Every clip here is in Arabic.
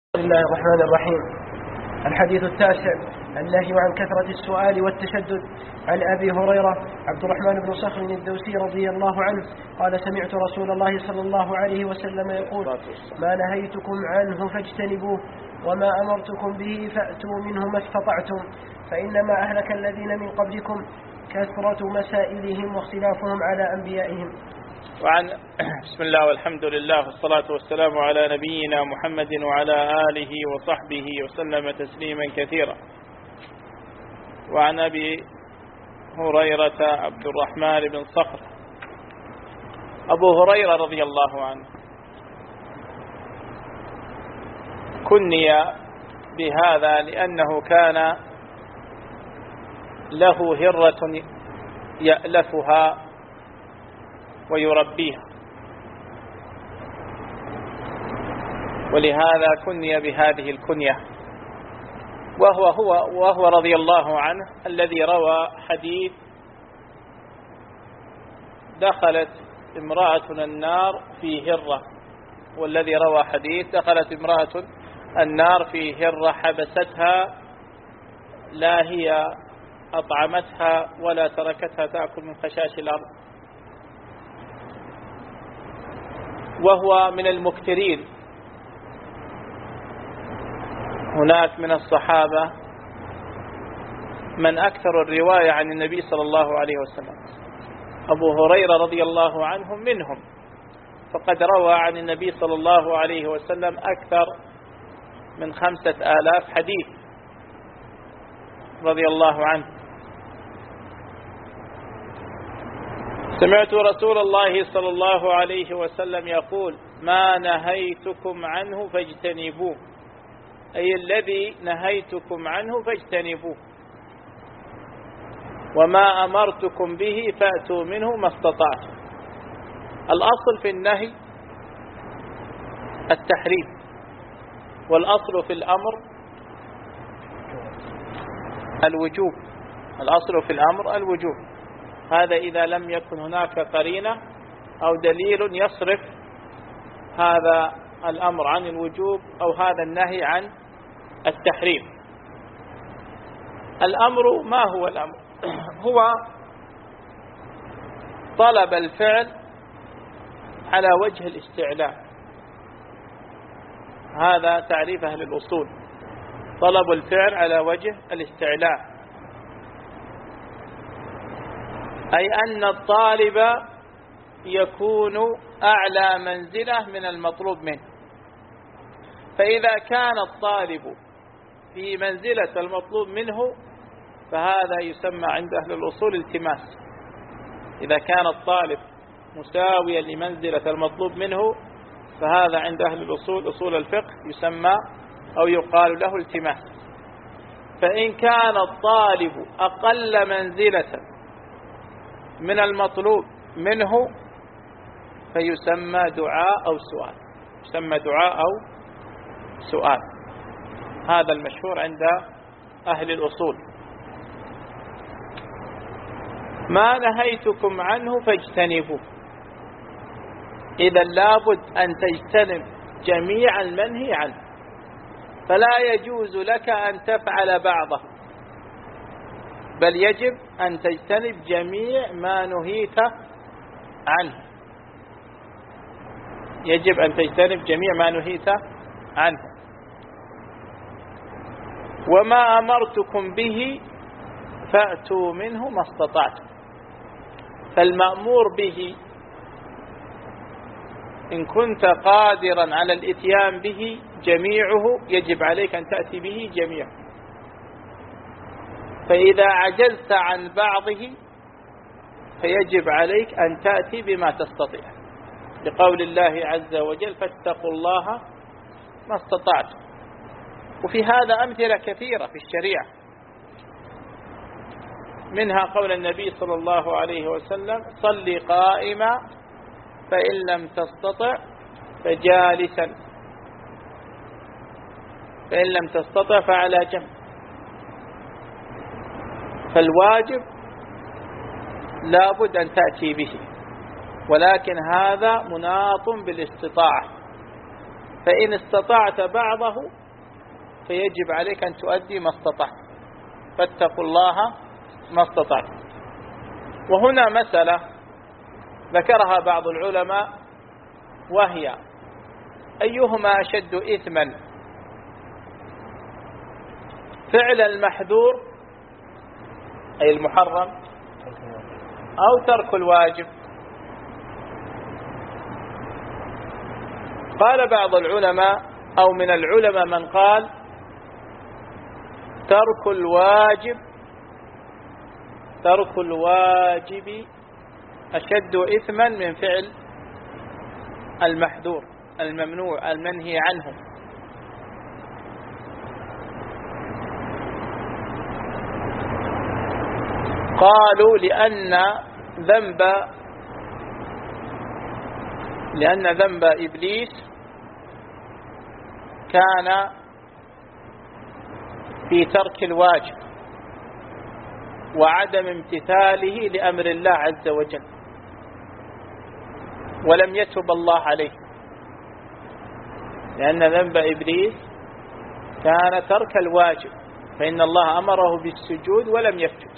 بسم الله الرحمن الرحيم. الحديث التاسع: النهي عن كثرة السؤال والتشدد. عن أبي هريرة عبد الرحمن بن صخر الدوسي رضي الله عنه قال: سمعت رسول الله صلى الله عليه وسلم يقول: ما نهيتكم عنه فاجتنبوه، وما أمرتكم به فأتوا منه ما استطعتم، فإنما أهلك الذين من قبلكم كثرة مسائلهم واختلافهم على أنبيائهم. بسم الله والحمد لله والصلاة والسلام على نبينا محمد وعلى آله وصحبه وسلم تسليما كثيرا. وعن أبي هريرة عبد الرحمن بن صخر. أبو هريرة رضي الله عنه كني بهذا لأنه كان له هرة يألفها ويربيها، ولهذا كني بهذه الكنية. وهو رضي الله عنه الذي روى حديث: دخلت امرأة النار في هرة، والذي روى حديث: دخلت امرأة النار في هرة حبستها، لا هي أطعمتها ولا تركتها تأكل من خشاش الأرض. وهو من المكثرين. هناك من الصحابة من أكثر الرواية عن النبي صلى الله عليه وسلم. أبو هريرة رضي الله عنه منهم، فقد روى عن النبي صلى الله عليه وسلم أكثر من 5000 حديث رضي الله عنه. سمعت رسول الله صلى الله عليه وسلم يقول: ما نهيتكم عنه فاجتنبوه، أي الذي نهيتكم عنه فاجتنبوه، وما أمرتكم به فأتوا منه ما استطعتم. الأصل في النهي التحريم، والأصل في الأمر الوجوب. الأصل في الأمر الوجوب. هذا إذا لم يكن هناك قرينة أو دليل يصرف هذا الأمر عن الوجوب أو هذا النهي عن التحريم. الأمر ما هو الأمر؟ هو طلب الفعل على وجه الاستعلاء. هذا تعريف أهل الأصول: طلب الفعل على وجه الاستعلاء، أي أن الطالب يكون أعلى منزلة من المطلوب منه. فإذا كان الطالب في منزلة المطلوب منه فهذا يسمى عند أهل الأصول التماس. إذا كان الطالب مساويا لمنزلة المطلوب منه فهذا عند أهل الأصول أصول الفقه يسمى أو يقال له التماس. فإن كان الطالب أقل منزلة من المطلوب منه فيسمى دعاء أو سؤال، يسمى دعاء أو سؤال. هذا المشهور عند أهل الأصول. ما نهيتكم عنه فاجتنبوه، إذا لابد أن تجتنب جميع المنهي عنه، فلا يجوز لك أن تفعل بعضه، بل يجب أن تجتنب جميع ما نهيت عنه. يجب أن تجتنب جميع ما نهيت عنه. وما أمرتكم به فأتوا منه ما استطعتم. فالمأمور به إن كنت قادرا على الإتيان به جميعه يجب عليك أن تأتي به جميعه. فإذا عجزت عن بعضه فيجب عليك أن تأتي بما تستطيع، لقول الله عز وجل: فاتقوا الله ما استطعتم. وفي هذا أمثلة كثيرة في الشريعة، منها قول النبي صلى الله عليه وسلم: صل قائما فإن لم تستطع فجالسا، فإن لم تستطع فعلى جنب. فالواجب لابد أن تأتي به، ولكن هذا مناط بالاستطاعة. فإن استطعت بعضه فيجب عليك أن تؤدي ما استطعت، فاتقوا الله ما استطعت. وهنا مسألة ذكرها بعض العلماء، وهي أيهما أشد إثما، فعل المحذور أي المحرم أو ترك الواجب؟ قال بعض العلماء أو من العلماء من قال ترك الواجب أشد إثما من فعل المحذور الممنوع المنهي عنه. قالوا لأن ذنب إبليس كان في ترك الواجب وعدم امتثاله لأمر الله عز وجل، ولم يتب الله عليه، لأن ذنب إبليس كان ترك الواجب، فإن الله أمره بالسجود ولم يسجد.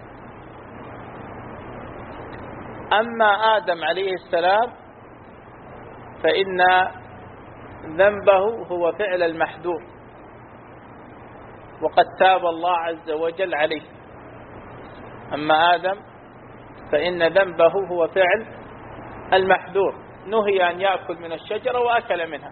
أما آدم عليه السلام فإن ذنبه هو فعل المحذور، وقد تاب الله عز وجل عليه. أما آدم فإن ذنبه هو فعل المحذور، نهي أن يأكل من الشجرة وأكل منها.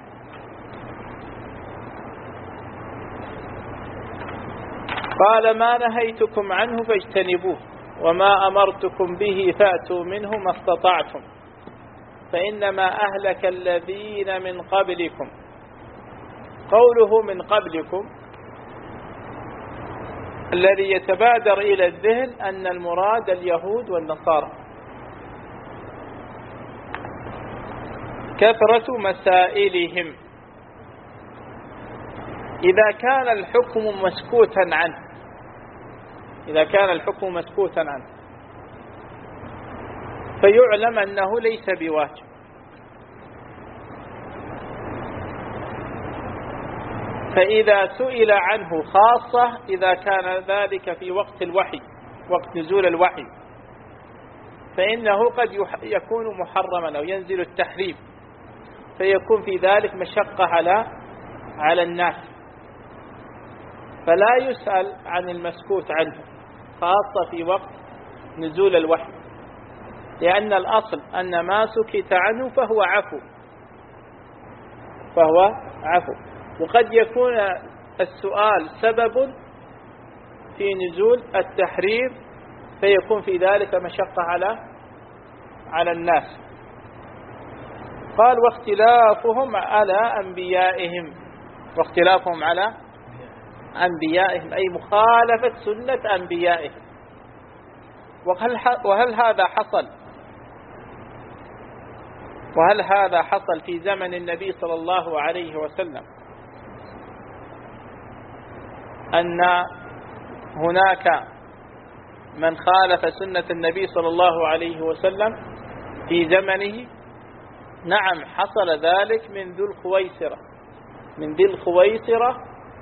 قال ما نهيتكم عنه فاجتنبوه وما أمرتكم به فأتوا منه ما استطعتم فإنما أهلك الذين من قبلكم. قوله من قبلكم الذي يتبادر إلى الذهن أن المراد اليهود والنصارى، كثرة مسائلهم. إذا كان الحكم مسكوتا عنه فيعلم أنه ليس بواجب. فإذا سئل عنه، خاصة إذا كان ذلك في وقت الوحي، وقت نزول الوحي، فإنه قد يكون محرما أو ينزل التحريم، فيكون في ذلك مشقة على الناس، فلا يسأل عن المسكوت عنه، خاصة في وقت نزول الوحي، لأن الأصل أن ما سكت عنه فهو عفو. وقد يكون السؤال سبب في نزول التحريم، فيكون في ذلك مشقة على الناس. قال واختلافهم على أنبيائهم أي مخالفة سنة أنبيائهم. وهل هذا حصل في زمن النبي صلى الله عليه وسلم، أن هناك من خالف سنة النبي صلى الله عليه وسلم في زمنه؟ نعم، حصل ذلك من ذي الخويصرة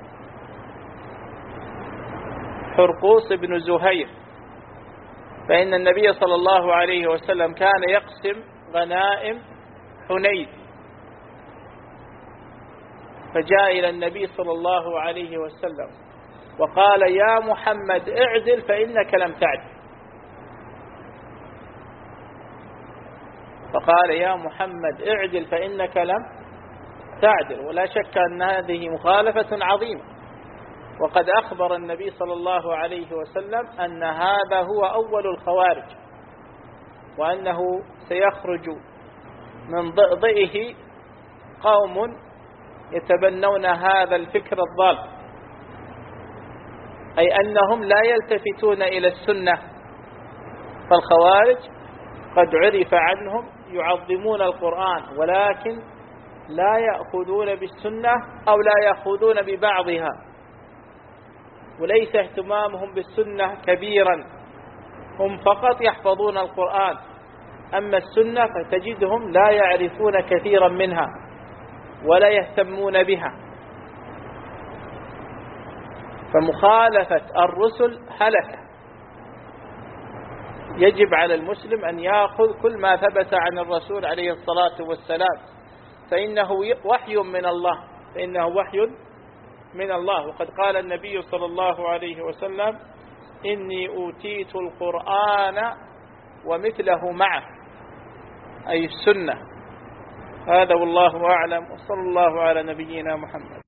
حرقوس بن زهير، فإن النبي صلى الله عليه وسلم كان يقسم غنائم حنين، فجاء إلى النبي صلى الله عليه وسلم وقال يا محمد اعدل فإنك لم تعدل. فقال يا محمد اعدل فإنك لم تعدل، ولا شك أن هذه مخالفة عظيمة. وقد أخبر النبي صلى الله عليه وسلم أن هذا هو أول الخوارج، وأنه سيخرج من ضئضئه قوم يتبنون هذا الفكر الضال، أي أنهم لا يلتفتون إلى السنة. فالخوارج قد عرف عنهم يعظمون القرآن، ولكن لا يأخذون بالسنة أو لا يأخذون ببعضها، وليس اهتمامهم بالسنة كبيرا، هم فقط يحفظون القرآن. أما السنة فتجدهم لا يعرفون كثيرا منها، ولا يهتمون بها. فمخالفة الرسل هلكة. يجب على المسلم أن يأخذ كل ما ثبت عن الرسول عليه الصلاة والسلام، فإنه وحي من الله، فإنه وحي من الله. وقد قال النبي صلى الله عليه وسلم: إني أوتيت القرآن ومثله معه، أي السنة. هذا والله أعلم، وصلى الله على نبينا محمد.